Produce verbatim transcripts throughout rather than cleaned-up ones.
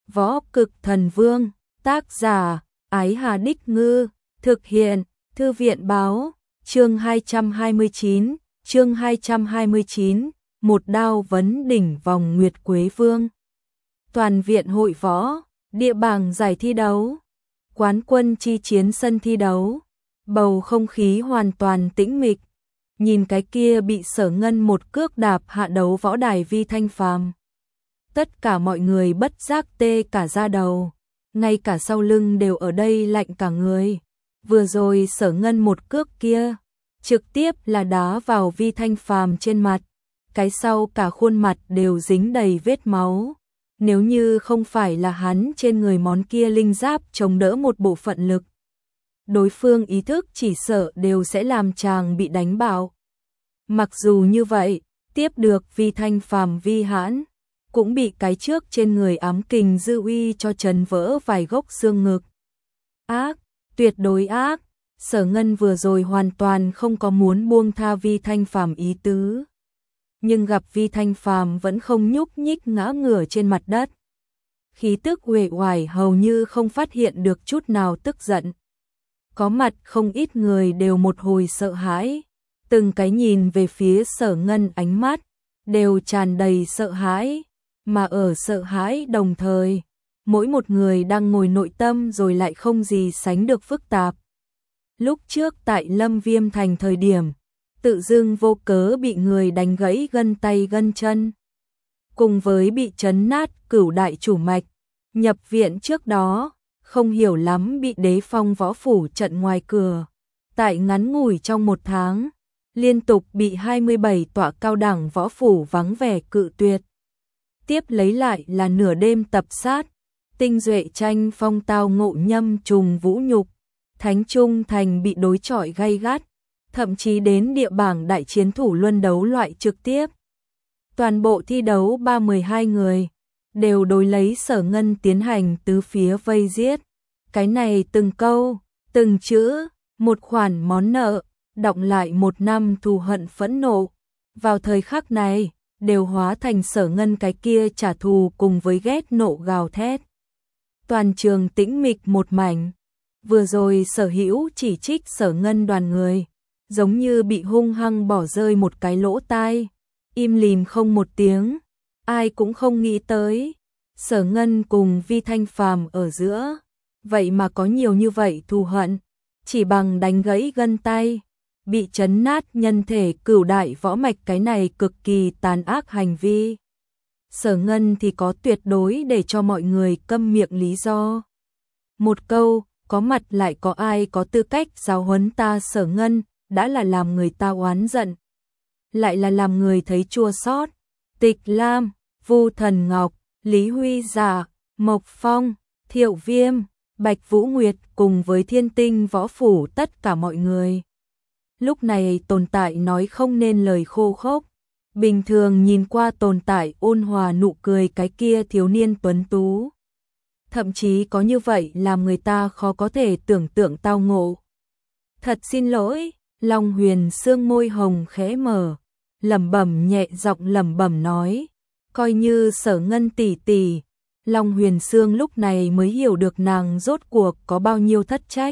Võ Cực Thần Vương, tác giả, Ái Hà Đích Ngư, thực hiện, Thư viện Báo, chương hai trăm hai mươi chín, chương hai trăm hai mươi chín, một đao vấn đỉnh vòng Nguyệt Quế Vương. Toàn viện hội võ, địa bảng giải thi đấu, quán quân chi chiến sân thi đấu, bầu không khí hoàn toàn tĩnh mịch. Nhìn cái kia bị Sở Ngân một cước đạp hạ đấu võ đài Vi Thanh Phàm. Tất cả mọi người bất giác tê cả da đầu, ngay cả sau lưng đều ở đây lạnh cả người. Vừa rồi Sở Ngân một cước kia, trực tiếp là đá vào Vi Thanh Phàm trên mặt, cái sau cả khuôn mặt đều dính đầy vết máu. Nếu như không phải là hắn trên người món kia linh giáp chống đỡ một bộ phận lực, đối phương ý thức chỉ sợ đều sẽ làm chàng bị đánh bạo. Mặc dù như vậy, tiếp được Vi Thanh Phàm vi hãn, cũng bị cái trước trên người ám kình dư uy cho chấn vỡ vài gốc xương ngực. Ác, tuyệt đối ác, Sở Ngân vừa rồi hoàn toàn không có muốn buông tha Vi Thanh Phàm ý tứ. Nhưng gặp Vi Thanh Phàm vẫn không nhúc nhích ngã ngửa trên mặt đất. Khí tức uể oải hầu như không phát hiện được chút nào tức giận. Có mặt không ít người đều một hồi sợ hãi, từng cái nhìn về phía Sở Ngân ánh mắt đều tràn đầy sợ hãi, mà ở sợ hãi đồng thời, mỗi một người đang ngồi nội tâm rồi lại không gì sánh được phức tạp. Lúc trước tại Lâm Viêm Thành thời điểm, tự dưng vô cớ bị người đánh gãy gân tay gân chân, cùng với bị chấn nát cửu đại chủ mạch, nhập viện trước đó, không hiểu lắm bị Đế Phong võ phủ trận ngoài cửa. Tại ngắn ngủi trong một tháng, liên tục bị hai mươi bảy tọa cao đẳng võ phủ vắng vẻ cự tuyệt. Tiếp lấy lại là nửa đêm tập sát, tinh duệ tranh phong tao ngộ nhâm trùng vũ nhục, Thánh Trung Thành bị đối chọi gay gắt, thậm chí đến địa bảng đại chiến thủ luân đấu loại trực tiếp. Toàn bộ thi đấu ba mươi hai người, đều đối lấy Sở Ngân tiến hành tứ phía vây giết. Cái này từng câu, từng chữ, một khoản món nợ, đọng lại một năm thù hận phẫn nộ. Vào thời khắc này, đều hóa thành Sở Ngân cái kia trả thù cùng với ghét nộ gào thét. Toàn trường tĩnh mịch một mảnh. Vừa rồi Sở Hữu chỉ trích Sở Ngân đoàn người, giống như bị hung hăng bỏ rơi một cái lỗ tai, im lìm không một tiếng. Ai cũng không nghĩ tới, Sở Ngân cùng Vi Thanh Phàm ở giữa, vậy mà có nhiều như vậy thù hận, chỉ bằng đánh gãy gân tay, bị chấn nát nhân thể cửu đại võ mạch, cái này cực kỳ tàn ác hành vi. Sở Ngân thì có tuyệt đối để cho mọi người câm miệng lý do. Một câu, có mặt lại có ai có tư cách giáo huấn ta? Sở Ngân đã là làm người ta oán giận, lại là làm người thấy chua xót. Tịch Lam, Vu Thần Ngọc, Lý Huy Giả, Mộc Phong, Thiệu Viêm, Bạch Vũ Nguyệt cùng với Thiên Tinh võ phủ tất cả mọi người. Lúc này tồn tại nói không nên lời khô khốc. Bình thường nhìn qua tồn tại ôn hòa nụ cười cái kia thiếu niên tuấn tú. Thậm chí có như vậy làm người ta khó có thể tưởng tượng tao ngộ. Thật xin lỗi, Long Huyền Sương môi hồng khẽ mở, lẩm bẩm nhẹ giọng lẩm bẩm nói, coi như Sở Ngân tỷ tỷ. Long Huyền Sương lúc này mới hiểu được nàng rốt cuộc có bao nhiêu thất trách.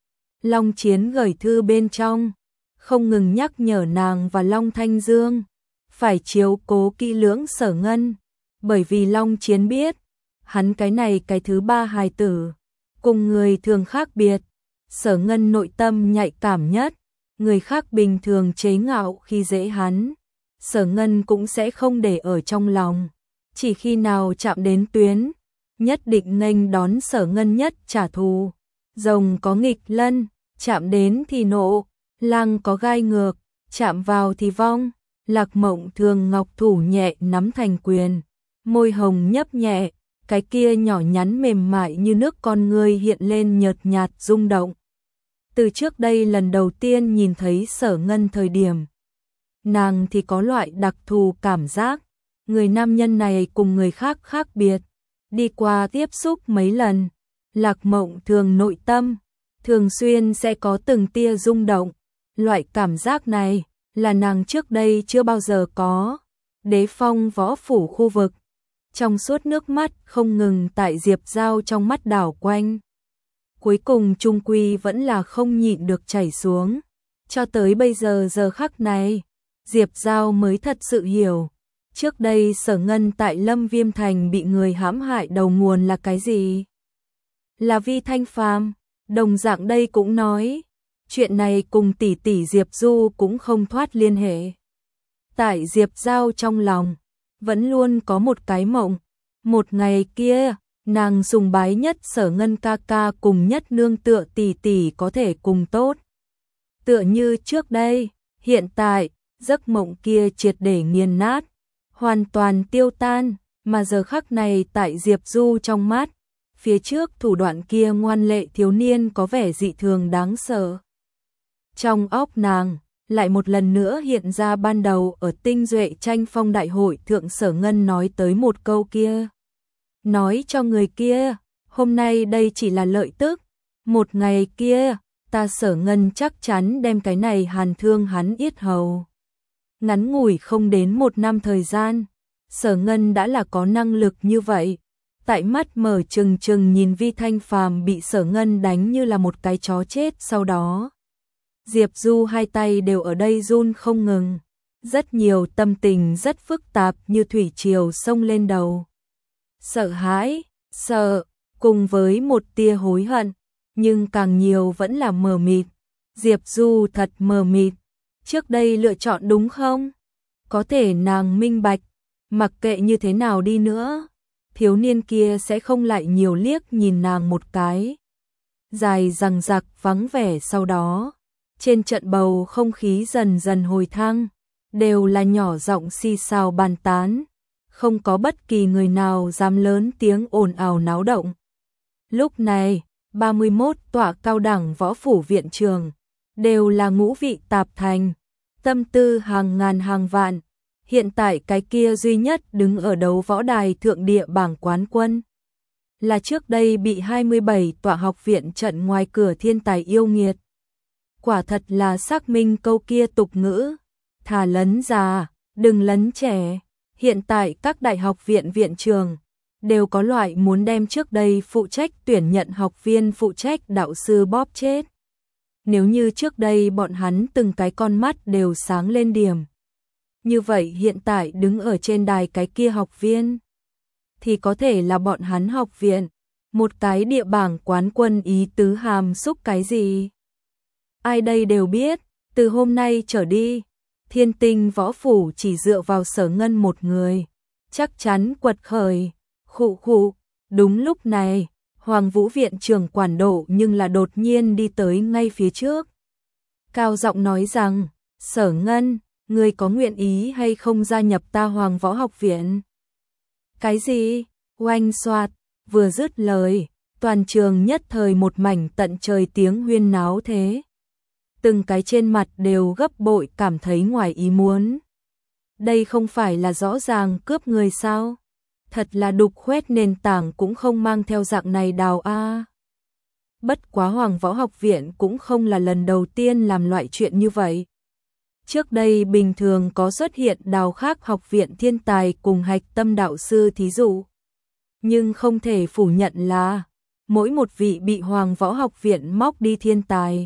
Long Chiến gửi thư bên trong, không ngừng nhắc nhở nàng và Long Thanh Dương phải chiếu cố kỹ lưỡng Sở Ngân, bởi vì Long Chiến biết, hắn cái này cái thứ ba hài tử, cùng người thường khác biệt. Sở Ngân nội tâm nhạy cảm nhất, người khác bình thường chế ngạo khi dễ hắn, Sở Ngân cũng sẽ không để ở trong lòng. Chỉ khi nào chạm đến tuyến, nhất định nghênh đón Sở Ngân nhất trả thù. Rồng có nghịch lân, chạm đến thì nộ, lang có gai ngược, chạm vào thì vong. Lạc Mộng Thường ngọc thủ nhẹ nắm thành quyền, môi hồng nhấp nhẹ, cái kia nhỏ nhắn mềm mại như nước con ngươi hiện lên nhợt nhạt rung động. Từ trước đây lần đầu tiên nhìn thấy Sở Ngân thời điểm, nàng thì có loại đặc thù cảm giác, người nam nhân này cùng người khác khác biệt. Đi qua tiếp xúc mấy lần, Lạc Mộng Thường nội tâm thường xuyên sẽ có từng tia rung động. Loại cảm giác này là nàng trước đây chưa bao giờ có. Đế Phong võ phủ khu vực, trong suốt nước mắt không ngừng tại Diệp Giao trong mắt đảo quanh. Cuối cùng trung quy vẫn là không nhịn được chảy xuống. Cho tới bây giờ giờ khắc này, Diệp Giao mới thật sự hiểu. Trước đây Sở Ngân tại Lâm Viêm Thành bị người hãm hại đầu nguồn là cái gì? Là Vi Thanh Phàm. Đồng dạng đây cũng nói, chuyện này cùng tỷ tỷ Diệp Du cũng không thoát liên hệ. Tại Diệp Giao trong lòng, vẫn luôn có một cái mộng. Một ngày kia, nàng sùng bái nhất Sở Ngân ca ca cùng nhất nương tựa tỷ tỷ có thể cùng tốt. Tựa như trước đây, hiện tại, giấc mộng kia triệt để nghiền nát, hoàn toàn tiêu tan, mà giờ khắc này tại Diệp Du trong mắt, phía trước thủ đoạn kia ngoan lệ thiếu niên có vẻ dị thường đáng sợ. Trong óc nàng, lại một lần nữa hiện ra ban đầu ở Tinh Duệ tranh phong đại hội thượng Sở Ngân nói tới một câu kia. Nói cho người kia, hôm nay đây chỉ là lợi tức, một ngày kia, ta Sở Ngân chắc chắn đem cái này hàn thương hắn yết hầu. Ngắn ngủi không đến một năm thời gian, Sở Ngân đã là có năng lực như vậy. Tại mắt mở trừng trừng nhìn Vi Thanh Phàm bị Sở Ngân đánh như là một cái chó chết sau đó. Diệp Du hai tay đều ở đây run không ngừng. Rất nhiều tâm tình rất phức tạp như thủy triều sông lên đầu. Sợ hãi, sợ, cùng với một tia hối hận, nhưng càng nhiều vẫn là mờ mịt. Diệp Du thật mờ mịt. Trước đây lựa chọn đúng không? Có thể nàng minh bạch, mặc kệ như thế nào đi nữa, thiếu niên kia sẽ không lại nhiều liếc nhìn nàng một cái. Dài dằng dặc vắng vẻ sau đó, trên trận bầu không khí dần dần hồi thăng, đều là nhỏ giọng xì xào bàn tán, không có bất kỳ người nào dám lớn tiếng ồn ào náo động. Lúc này, ba mươi mốt tọa cao đẳng võ phủ viện trường, đều là ngũ vị tạp thành, tâm tư hàng ngàn hàng vạn. Hiện tại cái kia duy nhất đứng ở đấu võ đài thượng địa bảng quán quân, là trước đây bị hai mươi bảy tọa học viện trận ngoài cửa thiên tài yêu nghiệt. Quả thật là xác minh câu kia tục ngữ, thà lấn già, đừng lấn trẻ. Hiện tại các đại học viện viện trường đều có loại muốn đem trước đây phụ trách tuyển nhận học viên phụ trách đạo sư bóp chết. Nếu như trước đây bọn hắn từng cái con mắt đều sáng lên điểm, như vậy hiện tại đứng ở trên đài cái kia học viên, thì có thể là bọn hắn học viện, một cái địa bảng quán quân ý tứ hàm xúc cái gì. Ai đây đều biết, từ hôm nay trở đi, Thiên Tinh võ phủ chỉ dựa vào Sở Ngân một người, chắc chắn quật khởi. Khụ khụ, đúng lúc này, Hoàng Vũ viện trưởng quản độ nhưng là đột nhiên đi tới ngay phía trước. Cao giọng nói rằng, Sở Ngân, ngươi có nguyện ý hay không gia nhập ta Hoàng Võ học viện? Cái gì? Oanh xoạt, vừa dứt lời, toàn trường nhất thời một mảnh tận trời tiếng huyên náo thế. Từng cái trên mặt đều gấp bội cảm thấy ngoài ý muốn. Đây không phải là rõ ràng cướp người sao? Thật là đục khoét nền tảng cũng không mang theo dạng này đào a. Bất quá Hoàng Võ học viện cũng không là lần đầu tiên làm loại chuyện như vậy. Trước đây bình thường có xuất hiện đào khác học viện thiên tài cùng hạch tâm đạo sư thí dụ. Nhưng không thể phủ nhận là mỗi một vị bị Hoàng Võ học viện móc đi thiên tài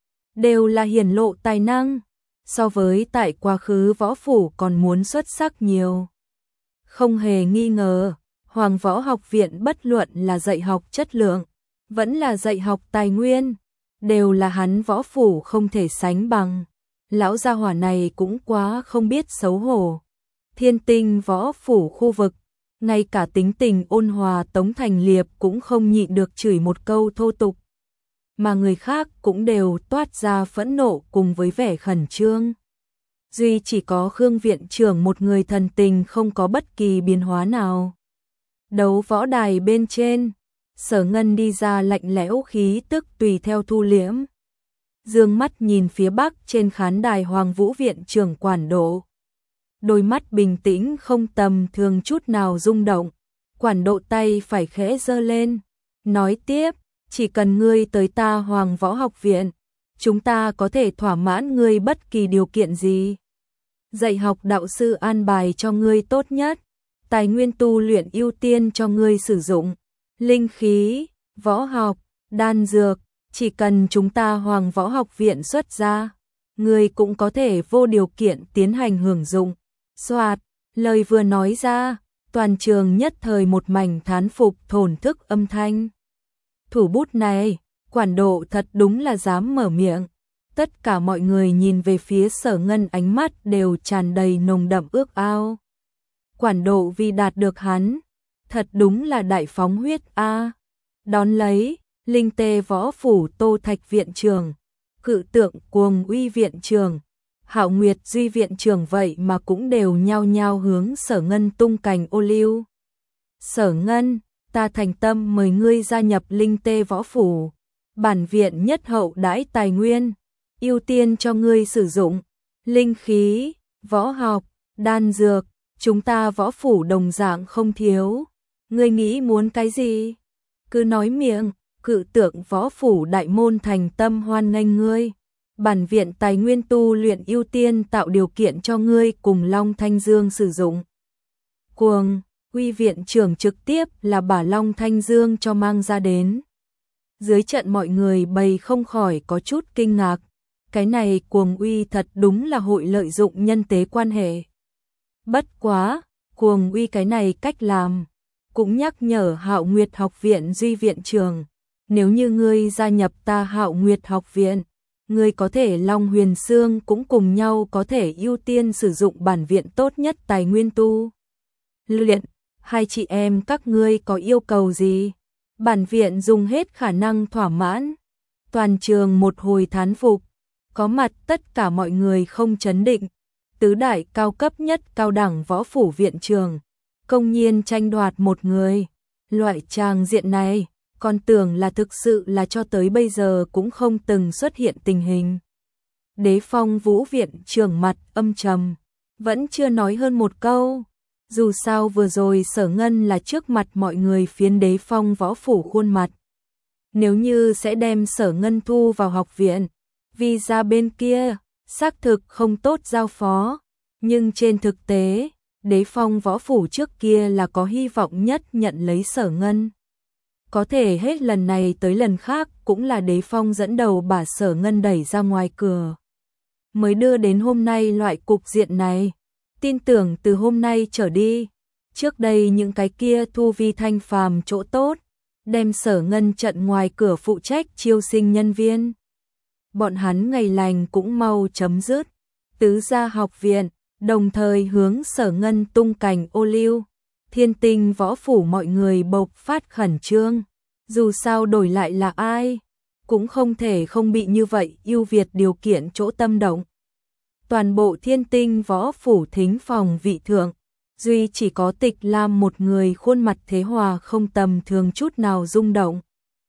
đều là hiển lộ tài năng, so với tại quá khứ võ phủ còn muốn xuất sắc nhiều. Không hề nghi ngờ, Hoàng Võ học viện bất luận là dạy học chất lượng, vẫn là dạy học tài nguyên, đều là hắn võ phủ không thể sánh bằng. Lão gia hỏa này cũng quá không biết xấu hổ. Thiên Tinh võ phủ khu vực, ngay cả tính tình ôn hòa Tống Thành Liệp cũng không nhịn được chửi một câu thô tục. Mà người khác cũng đều toát ra phẫn nộ cùng với vẻ khẩn trương. Duy chỉ có Khương viện trưởng một người thần tình không có bất kỳ biến hóa nào. Đấu võ đài bên trên, Sở Ngân đi ra lạnh lẽo khí tức tùy theo thu liễm. Dương mắt nhìn phía bắc trên khán đài Hoàng Vũ viện trưởng quản độ. Đôi mắt bình tĩnh không tầm thường chút nào rung động. Quản độ tay phải khẽ giơ lên, nói tiếp, chỉ cần ngươi tới ta Hoàng Võ học viện, chúng ta có thể thỏa mãn ngươi bất kỳ điều kiện gì. Dạy học đạo sư an bài cho ngươi tốt nhất, tài nguyên tu luyện ưu tiên cho ngươi sử dụng, linh khí, võ học, đan dược, chỉ cần chúng ta Hoàng Võ Học Viện xuất ra, ngươi cũng có thể vô điều kiện tiến hành hưởng dụng. Soạt, lời vừa nói ra, toàn trường nhất thời một mảnh thán phục thổn thức âm thanh. Thủ bút này, quản độ thật đúng là dám mở miệng. Tất cả mọi người nhìn về phía Sở Ngân, ánh mắt đều tràn đầy nồng đậm ước ao. Quản độ vì đạt được hắn, thật đúng là đại phóng huyết a. Đón lấy, Linh Tê Võ Phủ Tô Thạch viện trưởng, Cự Tượng Cuồng Uy viện trưởng, Hạo Nguyệt Duy viện trưởng vậy mà cũng đều nhao nhao hướng Sở Ngân tung cành ô liu. Sở Ngân, ta thành tâm mời ngươi gia nhập Linh Tê Võ Phủ, bản viện nhất hậu đãi tài nguyên, ưu tiên cho ngươi sử dụng, linh khí, võ học, đan dược, chúng ta võ phủ đồng dạng không thiếu. Ngươi nghĩ muốn cái gì? Cứ nói miệng. Cự Tượng Võ Phủ đại môn thành tâm hoan nghênh ngươi. Bản viện tài nguyên tu luyện ưu tiên tạo điều kiện cho ngươi cùng Long Thanh Dương sử dụng. Cuồng Uy viện trưởng trực tiếp là bả Long Thanh Dương cho mang ra đến. Dưới trận mọi người bày không khỏi có chút kinh ngạc. Cái này Cuồng Uy thật đúng là hội lợi dụng nhân tế quan hệ. Bất quá, Cuồng Uy cái này cách làm cũng nhắc nhở Hạo Nguyệt Học Viện Duy viện trưởng, nếu như ngươi gia nhập ta Hạo Nguyệt Học Viện, ngươi có thể Long Huyền Xương cũng cùng nhau có thể ưu tiên sử dụng bản viện tốt nhất tài nguyên tu luyện. Hai chị em các ngươi có yêu cầu gì? Bản viện dùng hết khả năng thỏa mãn. Toàn trường một hồi thán phục, có mặt tất cả mọi người không chấn định. Tứ đại cao cấp nhất cao đẳng võ phủ viện trường, công nhiên tranh đoạt một người. Loại tràng diện này, còn tưởng là thực sự là cho tới bây giờ cũng không từng xuất hiện tình hình. Đế Phong Vũ viện trưởng mặt âm trầm, vẫn chưa nói hơn một câu. Dù sao vừa rồi Sở Ngân là trước mặt mọi người phiến Đế Phong Võ Phủ khuôn mặt. Nếu như sẽ đem Sở Ngân thu vào học viện, vì ra bên kia, xác thực không tốt giao phó. Nhưng trên thực tế, Đế Phong Võ Phủ trước kia là có hy vọng nhất nhận lấy Sở Ngân. Có thể hết lần này tới lần khác cũng là Đế Phong dẫn đầu bà Sở Ngân đẩy ra ngoài cửa. Mới đưa đến hôm nay loại cục diện này. Tin tưởng từ hôm nay trở đi, trước đây những cái kia thu vi thanh phàm chỗ tốt, đem Sở Ngân trận ngoài cửa phụ trách chiêu sinh nhân viên. Bọn hắn ngày lành cũng mau chấm dứt. Tứ gia học viện, đồng thời hướng Sở Ngân tung cành ô liu. Thiên Tinh Võ Phủ mọi người bộc phát khẩn trương. Dù sao đổi lại là ai, cũng không thể không bị như vậy ưu việt điều kiện chỗ tâm động. Toàn bộ Thiên Tinh Võ Phủ thính phòng vị thượng, duy chỉ có Tịch Lam một người khuôn mặt thế hòa không tầm thường chút nào rung động.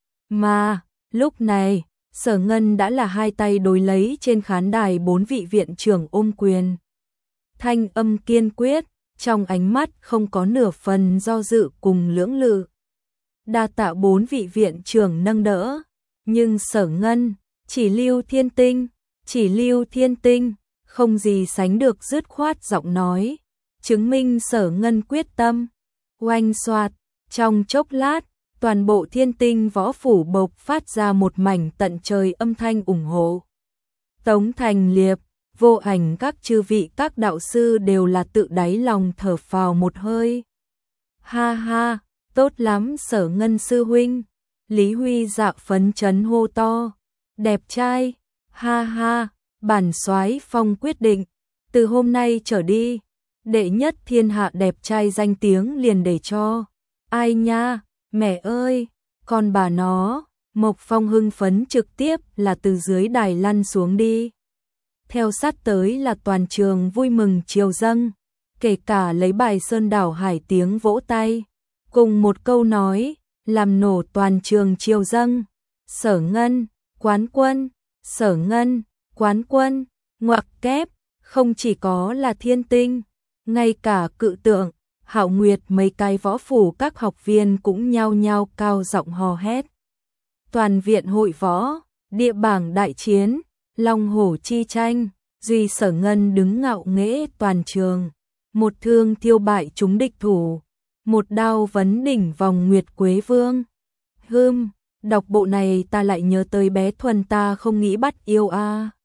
Mà, lúc này, Sở Ngân đã là hai tay đối lấy trên khán đài bốn vị viện trưởng ôm quyền. Thanh âm kiên quyết, trong ánh mắt không có nửa phần do dự cùng lưỡng lự. Đa tạ bốn vị viện trưởng nâng đỡ, nhưng Sở Ngân, chỉ lưu Thiên Tinh, chỉ lưu Thiên Tinh, không gì sánh được dứt khoát giọng nói, chứng minh Sở Ngân quyết tâm. Oanh xoạt, trong chốc lát, toàn bộ Thiên Tinh Võ Phủ bộc phát ra một mảnh tận trời âm thanh ủng hộ. Tống Thành Liệp, Vô Ảnh các chư vị các đạo sư đều là tự đáy lòng thở phào một hơi. Ha ha, tốt lắm Sở Ngân sư huynh. Lý Huy Dạ phấn chấn hô to. Đẹp trai, ha ha, bản soái phong quyết định, từ hôm nay trở đi, đệ nhất thiên hạ đẹp trai danh tiếng liền để cho. Ai nha, mẹ ơi, con bà nó. Mộc Phong hưng phấn trực tiếp là từ dưới đài lăn xuống đi. Theo sát tới là toàn trường vui mừng triều dâng, kể cả lấy bài Sơn Đảo Hải tiếng vỗ tay, cùng một câu nói, làm nổ toàn trường triều dâng. Sở Ngân, quán quân, Sở Ngân, quán quân, ngoặc kép, không chỉ có là Thiên Tinh, ngay cả Cự Tượng, Hạo Nguyệt mấy cái võ phủ các học viên cũng nhao nhao cao giọng hò hét. Toàn viện hội võ, địa bảng đại chiến, long hổ chi tranh, duy Sở Ngân đứng ngạo nghễ toàn trường. một thương thiêu bại chúng địch thủ, một đao vấn đỉnh vòng Nguyệt Quế Vương. Hưm, đọc bộ này ta lại nhớ tới bé Thuần ta không nghĩ bắt yêu a. À.